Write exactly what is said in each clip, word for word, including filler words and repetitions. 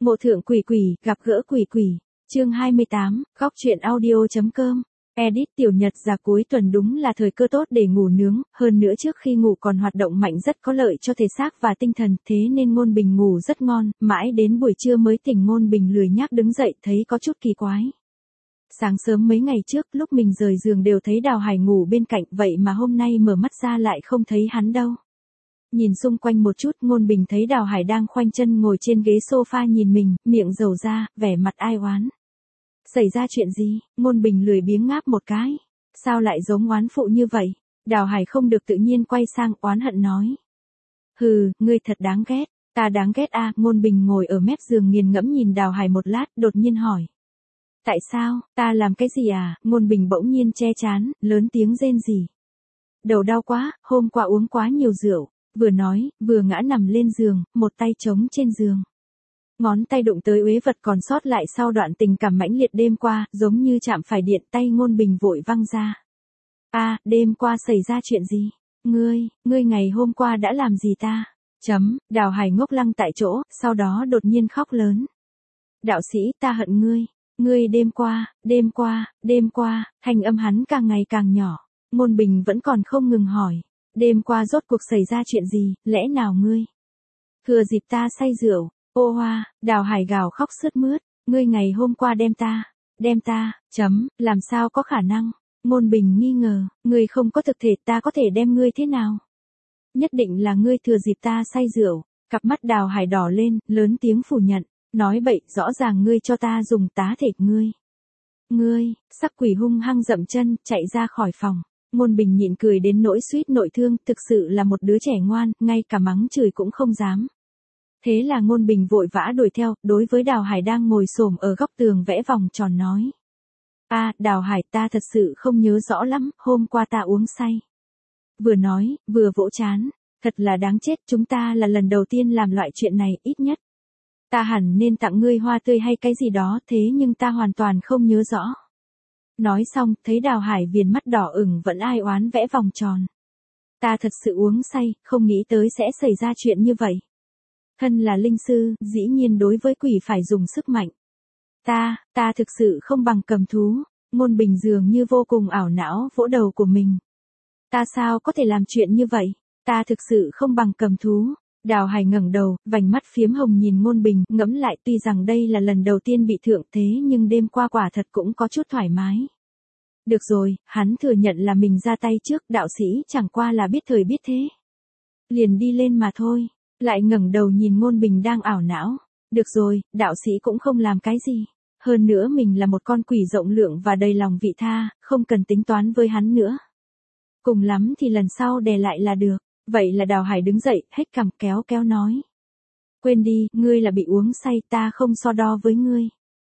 Ngộ thượng quỷ quỷ, gặp gỡ quỷ quỷ. Chương hai mươi tám, góc truyện audio.com. Edit tiểu nhật ra cuối tuần đúng là thời cơ tốt để ngủ nướng, hơn nữa trước khi ngủ còn hoạt động mạnh rất có lợi cho thể xác và tinh thần, thế nên Ngôn Bình ngủ rất ngon, mãi đến buổi trưa mới tỉnh. Ngôn Bình lười nhác đứng dậy thấy có chút kỳ quái. Sáng sớm mấy ngày trước lúc mình rời giường đều thấy Đào Hải ngủ bên cạnh, vậy mà hôm nay mở mắt ra lại không thấy hắn đâu. Nhìn xung quanh một chút, Ngôn Bình thấy Đào Hải đang khoanh chân ngồi trên ghế sofa nhìn mình, miệng rầu ra, vẻ mặt ai oán. Xảy ra chuyện gì? Ngôn Bình lười biếng ngáp một cái. Sao lại giống oán phụ như vậy? Đào Hải không được tự nhiên quay sang oán hận nói. Hừ, ngươi thật đáng ghét. Ta đáng ghét à? Ngôn Bình ngồi ở mép giường nghiền ngẫm nhìn Đào Hải một lát, đột nhiên hỏi. Tại sao? Ta làm cái gì à? Ngôn Bình bỗng nhiên che trán, lớn tiếng rên rỉ. Đầu đau quá, hôm qua uống quá nhiều rượu. Vừa nói, vừa ngã nằm lên giường, một tay trống trên giường. Ngón tay đụng tới uế vật còn sót lại sau đoạn tình cảm mãnh liệt đêm qua, giống như chạm phải điện. Tay Ngôn Bình vội văng ra. A, à, đêm qua xảy ra chuyện gì? Ngươi, ngươi ngày hôm qua đã làm gì ta? Chấm, Đào Hải ngốc lăng tại chỗ, sau đó đột nhiên khóc lớn. Đạo sĩ, ta hận ngươi. Ngươi đêm qua, đêm qua, đêm qua, thanh âm hắn càng ngày càng nhỏ. Ngôn Bình vẫn còn không ngừng hỏi. Đêm qua rốt cuộc xảy ra chuyện gì, lẽ nào ngươi? Thừa dịp ta say rượu. Ô hoa, Đào Hải gào khóc sướt mướt, ngươi ngày hôm qua đem ta, đem ta, chấm, làm sao có khả năng? Ngôn Bình nghi ngờ, ngươi không có thực thể, ta có thể đem ngươi thế nào? Nhất định là ngươi thừa dịp ta say rượu. Cặp mắt Đào Hải đỏ lên, lớn tiếng phủ nhận, nói bậy, rõ ràng ngươi cho ta dùng tá thể ngươi. Ngươi, sắc quỷ hung hăng dậm chân, chạy ra khỏi phòng. Ngôn Bình nhịn cười đến nỗi suýt nội thương, thực sự là một đứa trẻ ngoan, ngay cả mắng chửi cũng không dám. Thế là Ngôn Bình vội vã đuổi theo, đối với Đào Hải đang ngồi xổm ở góc tường vẽ vòng tròn nói. A, à, Đào Hải, ta thật sự không nhớ rõ lắm, hôm qua ta uống say. Vừa nói, vừa vỗ chán, thật là đáng chết, chúng ta là lần đầu tiên làm loại chuyện này, ít nhất. Ta hẳn nên tặng ngươi hoa tươi hay cái gì đó, thế nhưng ta hoàn toàn không nhớ rõ. Nói xong, thấy Đào Hải viền mắt đỏ ửng vẫn ai oán vẽ vòng tròn. Ta thật sự uống say, không nghĩ tới sẽ xảy ra chuyện như vậy. Thân là linh sư, dĩ nhiên đối với quỷ phải dùng sức mạnh. Ta, ta thực sự không bằng cầm thú. Ngôn Bình dường như vô cùng ảo não vỗ đầu của mình. Ta sao có thể làm chuyện như vậy? Ta thực sự không bằng cầm thú. Đào Hải ngẩng đầu, vành mắt phiếm hồng nhìn Ngôn Bình, ngẫm lại tuy rằng đây là lần đầu tiên bị thượng thế nhưng đêm qua quả thật cũng có chút thoải mái. Được rồi, hắn thừa nhận là mình ra tay trước, đạo sĩ chẳng qua là biết thời biết thế. Liền đi lên mà thôi. Lại ngẩng đầu nhìn Ngôn Bình đang ảo não. Được rồi, đạo sĩ cũng không làm cái gì. Hơn nữa mình là một con quỷ rộng lượng và đầy lòng vị tha, không cần tính toán với hắn nữa. Cùng lắm thì lần sau đè lại là được. Vậy là Đào Hải đứng dậy, hết cằm kéo kéo nói. Quên đi, ngươi là bị uống say, ta không so đo với ngươi.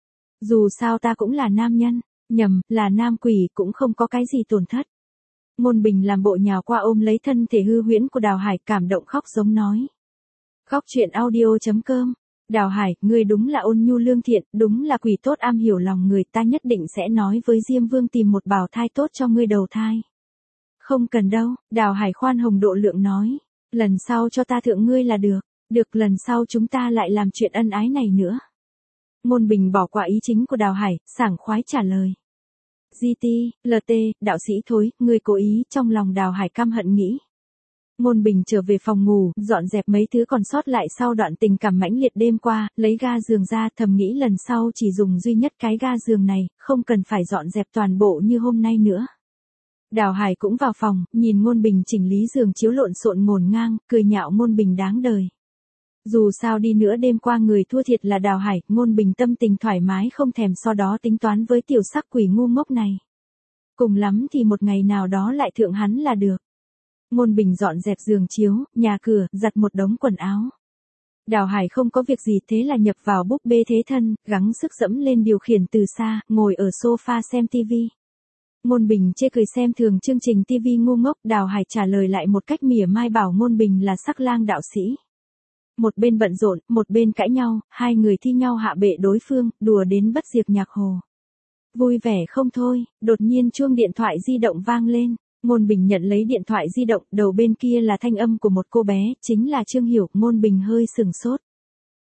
Dù sao ta cũng là nam nhân, nhầm, là nam quỷ cũng không có cái gì tổn thất. Ngôn Bình làm bộ nhào qua ôm lấy thân thể hư huyễn của Đào Hải, cảm động khóc giống nói. Góc truyện audio.com. Đào Hải, ngươi đúng là ôn nhu lương thiện, đúng là quỷ tốt am hiểu lòng người, ta nhất định sẽ nói với Diêm Vương tìm một bào thai tốt cho ngươi đầu thai. Không cần đâu, Đào Hải khoan hồng độ lượng nói. Lần sau cho ta thượng ngươi là được, được lần sau chúng ta lại làm chuyện ân ái này nữa. Ngôn Bình bỏ qua ý chính của Đào Hải, sảng khoái trả lời. giê tê, lờ tê, đạo sĩ thối, ngươi cố ý, trong lòng Đào Hải căm hận nghĩ. Ngôn Bình trở về phòng ngủ, dọn dẹp mấy thứ còn sót lại sau đoạn tình cảm mãnh liệt đêm qua, lấy ga giường ra, thầm nghĩ lần sau chỉ dùng duy nhất cái ga giường này, không cần phải dọn dẹp toàn bộ như hôm nay nữa. Đào Hải cũng vào phòng, nhìn Ngôn Bình chỉnh lý giường chiếu lộn xộn ngổn ngang, cười nhạo Ngôn Bình đáng đời. Dù sao đi nữa đêm qua người thua thiệt là Đào Hải, Ngôn Bình tâm tình thoải mái không thèm so đó tính toán với tiểu sắc quỷ ngu ngốc này. Cùng lắm thì một ngày nào đó lại thượng hắn là được. Ngôn Bình dọn dẹp giường chiếu, nhà cửa, giặt một đống quần áo. Đào Hải không có việc gì thế là nhập vào búp bê thế thân, gắng sức dẫm lên điều khiển từ xa, ngồi ở sofa xem tivi. Ngôn Bình chê cười xem thường chương trình tivi ngu ngốc, Đào Hải trả lời lại một cách mỉa mai bảo Ngôn Bình là sắc lang đạo sĩ. Một bên bận rộn, một bên cãi nhau, hai người thi nhau hạ bệ đối phương, đùa đến bất diệt nhạc hồ. Vui vẻ không thôi, đột nhiên chuông điện thoại di động vang lên. Ngôn Bình nhận lấy điện thoại di động, đầu bên kia là thanh âm của một cô bé, chính là Trương Hiểu. Ngôn Bình hơi sừng sốt.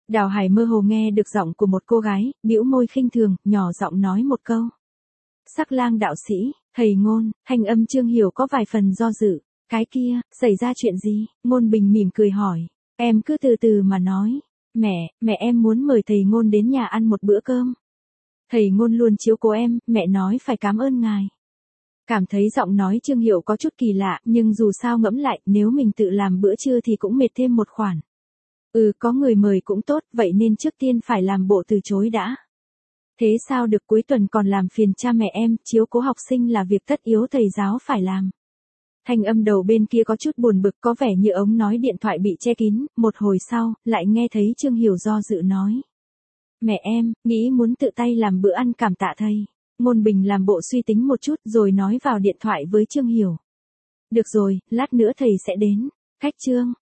Đào Hải mơ hồ nghe được giọng của một cô gái, bĩu môi khinh thường, nhỏ giọng nói một câu. Sắc lang đạo sĩ, thầy Ngôn, thanh âm Trương Hiểu có vài phần do dự. Cái kia, xảy ra chuyện gì? Ngôn Bình mỉm cười hỏi. Em cứ từ từ mà nói. Mẹ, mẹ em muốn mời thầy Ngôn đến nhà ăn một bữa cơm. Thầy Ngôn luôn chiếu cố em, mẹ nói phải cảm ơn ngài. Cảm thấy giọng nói Trương Hiểu có chút kỳ lạ, nhưng dù sao ngẫm lại, nếu mình tự làm bữa trưa thì cũng mệt thêm một khoản. Ừ, có người mời cũng tốt, vậy nên trước tiên phải làm bộ từ chối đã. Thế sao được, cuối tuần còn làm phiền cha mẹ em, chiếu cố học sinh là việc tất yếu thầy giáo phải làm. Thanh âm đầu bên kia có chút buồn bực, có vẻ như ống nói điện thoại bị che kín, một hồi sau, lại nghe thấy Trương Hiểu do dự nói. Mẹ em, nghĩ muốn tự tay làm bữa ăn cảm tạ thầy. Ngôn Bình làm bộ suy tính một chút rồi nói vào điện thoại với Trương Hiểu. Được rồi, lát nữa thầy sẽ đến. Khách Trương,